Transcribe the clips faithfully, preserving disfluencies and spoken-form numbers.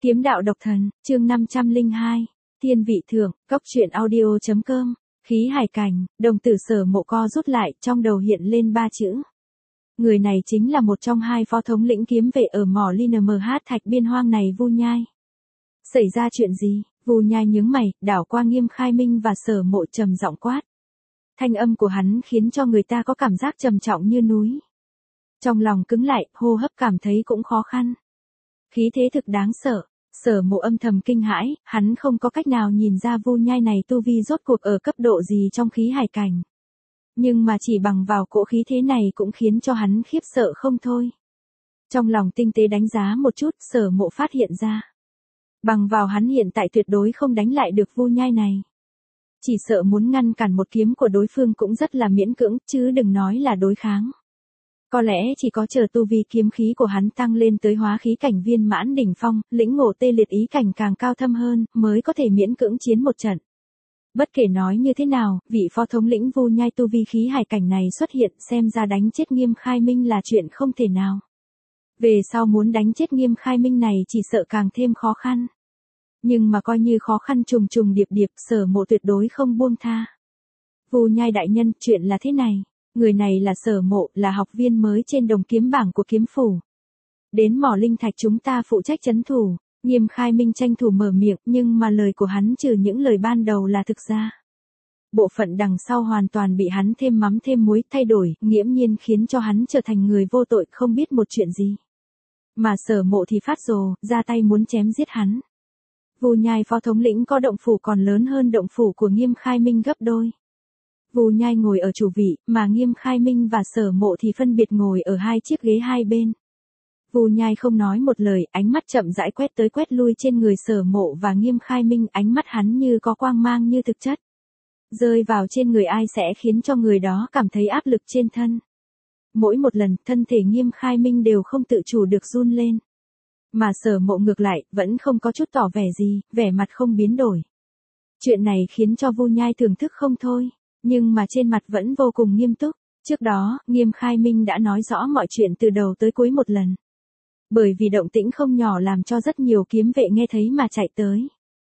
Kiếm đạo độc thần, chương năm trăm lẻ hai, Thiên vị thượng, cốc truyện audio.com, khí hải cảnh, đồng tử Sở Mộ co rút lại, trong đầu hiện lên ba chữ. Người này chính là một trong hai phó thống lĩnh kiếm vệ ở mỏ L N M H Thạch Biên Hoang này. Vu Nhai. Xảy ra chuyện gì? Vu Nhai nhướng mày, đảo qua Nghiêm Khai Minh và Sở Mộ trầm giọng quát. Thanh âm của hắn khiến cho người ta có cảm giác trầm trọng như núi. Trong lòng cứng lại, hô hấp cảm thấy cũng khó khăn. Khí thế thực đáng sợ. Sở Mộ âm thầm kinh hãi, hắn không có cách nào nhìn ra Vu Nhai này tu vi rốt cuộc ở cấp độ gì trong khí hải cảnh. Nhưng mà chỉ bằng vào cỗ khí thế này cũng khiến cho hắn khiếp sợ không thôi. Trong lòng tinh tế đánh giá một chút, Sở Mộ phát hiện ra. Bằng vào hắn hiện tại tuyệt đối không đánh lại được Vu Nhai này. Chỉ sợ muốn ngăn cản một kiếm của đối phương cũng rất là miễn cưỡng, chứ đừng nói là đối kháng. Có lẽ chỉ có chờ tu vi kiếm khí của hắn tăng lên tới hóa khí cảnh viên mãn đỉnh phong, lĩnh ngộ tê liệt ý cảnh càng cao thâm hơn, mới có thể miễn cưỡng chiến một trận. Bất kể nói như thế nào, vị phó thống lĩnh Vu Nhai tu vi khí hải cảnh này xuất hiện, xem ra đánh chết Nghiêm Khai Minh là chuyện không thể nào. Về sau muốn đánh chết Nghiêm Khai Minh này chỉ sợ càng thêm khó khăn. Nhưng mà coi như khó khăn trùng trùng điệp điệp, Sở Mộ tuyệt đối không buông tha. Vu Nhai đại nhân, chuyện là thế này. Người này là Sở Mộ, là học viên mới trên đồng kiếm bảng của kiếm phủ. Đến mỏ linh thạch chúng ta phụ trách trấn thủ. Nghiêm Khai Minh tranh thủ mở miệng, nhưng mà lời của hắn trừ những lời ban đầu là thực ra. Bộ phận đằng sau hoàn toàn bị hắn thêm mắm thêm muối thay đổi, nghiễm nhiên khiến cho hắn trở thành người vô tội không biết một chuyện gì. Mà Sở Mộ thì phát rồ, ra tay muốn chém giết hắn. Vu Nhai phó thống lĩnh có động phủ còn lớn hơn động phủ của Nghiêm Khai Minh gấp đôi. Vu Nhai ngồi ở chủ vị, mà Nghiêm Khai Minh và Sở Mộ thì phân biệt ngồi ở hai chiếc ghế hai bên. Vu Nhai không nói một lời, ánh mắt chậm rãi quét tới quét lui trên người Sở Mộ và Nghiêm Khai Minh, ánh mắt hắn như có quang mang như thực chất. Rơi vào trên người ai sẽ khiến cho người đó cảm thấy áp lực trên thân. Mỗi một lần, thân thể Nghiêm Khai Minh đều không tự chủ được run lên. Mà Sở Mộ ngược lại, vẫn không có chút tỏ vẻ gì, vẻ mặt không biến đổi. Chuyện này khiến cho Vu Nhai thưởng thức không thôi, nhưng mà trên mặt vẫn vô cùng nghiêm túc. Trước đó, Nghiêm Khai Minh đã nói rõ mọi chuyện từ đầu tới cuối một lần. Bởi vì động tĩnh không nhỏ làm cho rất nhiều kiếm vệ nghe thấy mà chạy tới.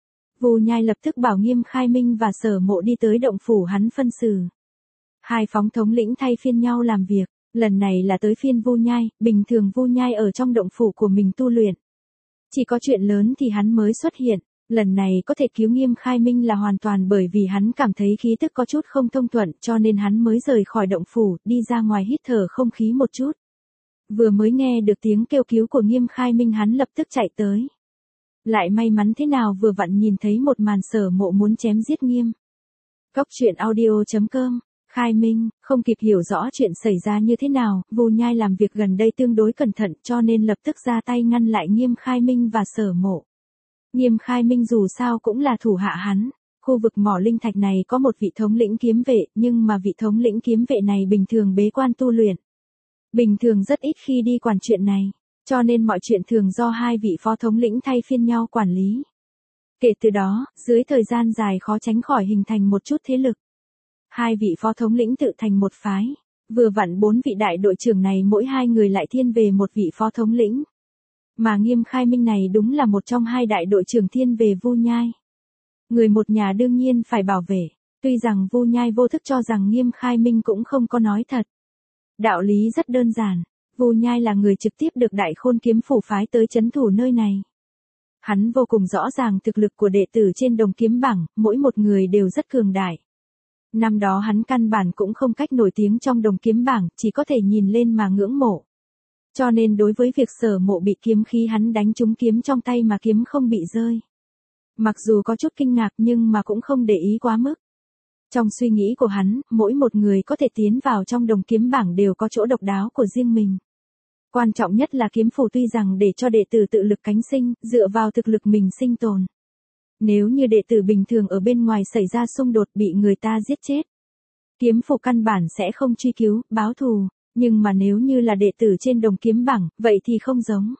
Vu Nhai lập tức bảo Nghiêm Khai Minh và Sở Mộ đi tới động phủ hắn phân xử. Hai phóng thống lĩnh thay phiên nhau làm việc, lần này là tới phiên Vu Nhai, bình thường Vu Nhai ở trong động phủ của mình tu luyện. Chỉ có chuyện lớn thì hắn mới xuất hiện, lần này có thể cứu Nghiêm Khai Minh là hoàn toàn bởi vì hắn cảm thấy khí tức có chút không thông thuận cho nên hắn mới rời khỏi động phủ, đi ra ngoài hít thở không khí một chút. Vừa mới nghe được tiếng kêu cứu của Nghiêm Khai Minh hắn lập tức chạy tới. Lại may mắn thế nào vừa vặn nhìn thấy một màn Sở Mộ muốn chém giết Nghiêm. Cốc truyện audio.com, Khai Minh, không kịp hiểu rõ chuyện xảy ra như thế nào, Vu Nhai làm việc gần đây tương đối cẩn thận cho nên lập tức ra tay ngăn lại Nghiêm Khai Minh và Sở Mộ. Nghiêm Khai Minh dù sao cũng là thủ hạ hắn. Khu vực mỏ linh thạch này có một vị thống lĩnh kiếm vệ, nhưng mà vị thống lĩnh kiếm vệ này bình thường bế quan tu luyện. Bình thường rất ít khi đi quản chuyện này, cho nên mọi chuyện thường do hai vị phó thống lĩnh thay phiên nhau quản lý. Kể từ đó, dưới thời gian dài khó tránh khỏi hình thành một chút thế lực. Hai vị phó thống lĩnh tự thành một phái, vừa vặn bốn vị đại đội trưởng này mỗi hai người lại thiên về một vị phó thống lĩnh. Mà Nghiêm Khai Minh này đúng là một trong hai đại đội trưởng thiên về Vu Nhai. Người một nhà đương nhiên phải bảo vệ, tuy rằng Vu Nhai vô thức cho rằng Nghiêm Khai Minh cũng không có nói thật. Đạo lý rất đơn giản, Vu Nhai là người trực tiếp được Đại Khôn kiếm phủ phái tới trấn thủ nơi này. Hắn vô cùng rõ ràng thực lực của đệ tử trên đồng kiếm bảng, mỗi một người đều rất cường đại. Năm đó hắn căn bản cũng không cách nổi tiếng trong đồng kiếm bảng, chỉ có thể nhìn lên mà ngưỡng mộ. Cho nên đối với việc Sở Mộ bị kiếm khí hắn đánh trúng kiếm trong tay mà kiếm không bị rơi. Mặc dù có chút kinh ngạc nhưng mà cũng không để ý quá mức. Trong suy nghĩ của hắn, mỗi một người có thể tiến vào trong đồng kiếm bảng đều có chỗ độc đáo của riêng mình. Quan trọng nhất là kiếm phủ tuy rằng để cho đệ tử tự lực cánh sinh, dựa vào thực lực mình sinh tồn. Nếu như đệ tử bình thường ở bên ngoài xảy ra xung đột bị người ta giết chết, kiếm phủ căn bản sẽ không truy cứu, báo thù, nhưng mà nếu như là đệ tử trên đồng kiếm bảng, vậy thì không giống.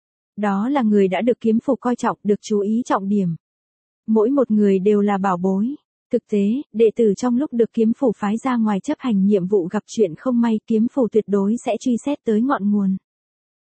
Đó là người đã được kiếm phủ coi trọng, được chú ý trọng điểm. Mỗi một người đều là bảo bối. Thực tế, đệ tử trong lúc được kiếm phủ phái ra ngoài chấp hành nhiệm vụ gặp chuyện không may, kiếm phủ tuyệt đối sẽ truy xét tới ngọn nguồn.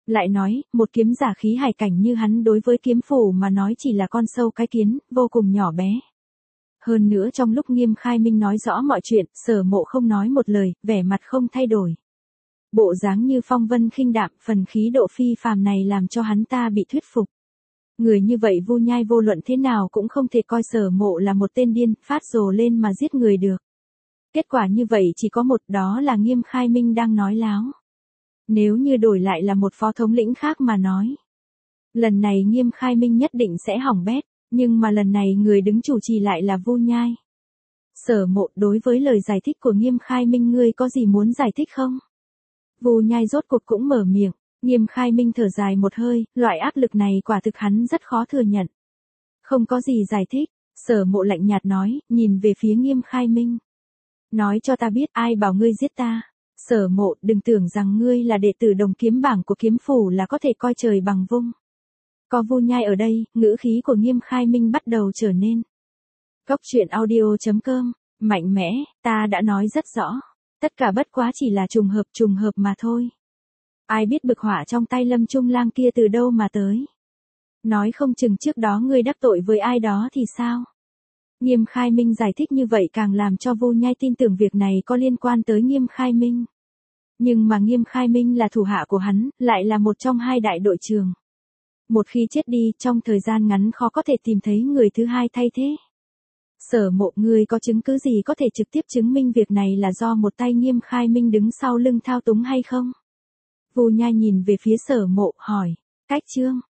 Lại nói, một kiếm giả khí hải cảnh như hắn đối với kiếm phủ mà nói chỉ là con sâu cái kiến, vô cùng nhỏ bé. Hơn nữa trong lúc Nghiêm Khai Minh nói rõ mọi chuyện, Sở Mộ không nói một lời, vẻ mặt không thay đổi. Bộ dáng như phong vân khinh đạm, phần khí độ phi phàm này làm cho hắn ta bị thuyết phục. Người như vậy Vu Nhai vô luận thế nào cũng không thể coi Sở Mộ là một tên điên, phát rồ lên mà giết người được. Kết quả như vậy chỉ có một, đó là Nghiêm Khai Minh đang nói láo. Nếu như đổi lại là một phó thống lĩnh khác mà nói, lần này Nghiêm Khai Minh nhất định sẽ hỏng bét, nhưng mà lần này người đứng chủ trì lại là Vu Nhai. Sở Mộ, đối với lời giải thích của Nghiêm Khai Minh ngươi có gì muốn giải thích không? Vu Nhai rốt cuộc cũng mở miệng. Nghiêm Khai Minh thở dài một hơi, loại áp lực này quả thực hắn rất khó thừa nhận. Không có gì giải thích, Sở Mộ lạnh nhạt nói, nhìn về phía Nghiêm Khai Minh. Nói cho ta biết ai bảo ngươi giết ta. Sở Mộ, đừng tưởng rằng ngươi là đệ tử đồng kiếm bảng của kiếm phủ là có thể coi trời bằng vung. Có Vu Nhai ở đây, ngữ khí của Nghiêm Khai Minh bắt đầu trở nên. Cốc truyện audio chấm com, mạnh mẽ, ta đã nói rất rõ. Tất cả bất quá chỉ là trùng hợp trùng hợp mà thôi. Ai biết bực hỏa trong tay Lâm Trung Lang kia từ đâu mà tới. Nói không chừng trước đó ngươi đắc tội với ai đó thì sao? Nghiêm Khai Minh giải thích như vậy càng làm cho Vu Nhai tin tưởng việc này có liên quan tới Nghiêm Khai Minh. Nhưng mà Nghiêm Khai Minh là thủ hạ của hắn, lại là một trong hai đại đội trưởng. Một khi chết đi, trong thời gian ngắn khó có thể tìm thấy người thứ hai thay thế. Sở Mộ, ngươi có chứng cứ gì có thể trực tiếp chứng minh việc này là do một tay Nghiêm Khai Minh đứng sau lưng thao túng hay không? Vu Nhai nhìn về phía Sở Mộ, hỏi. Cách chương.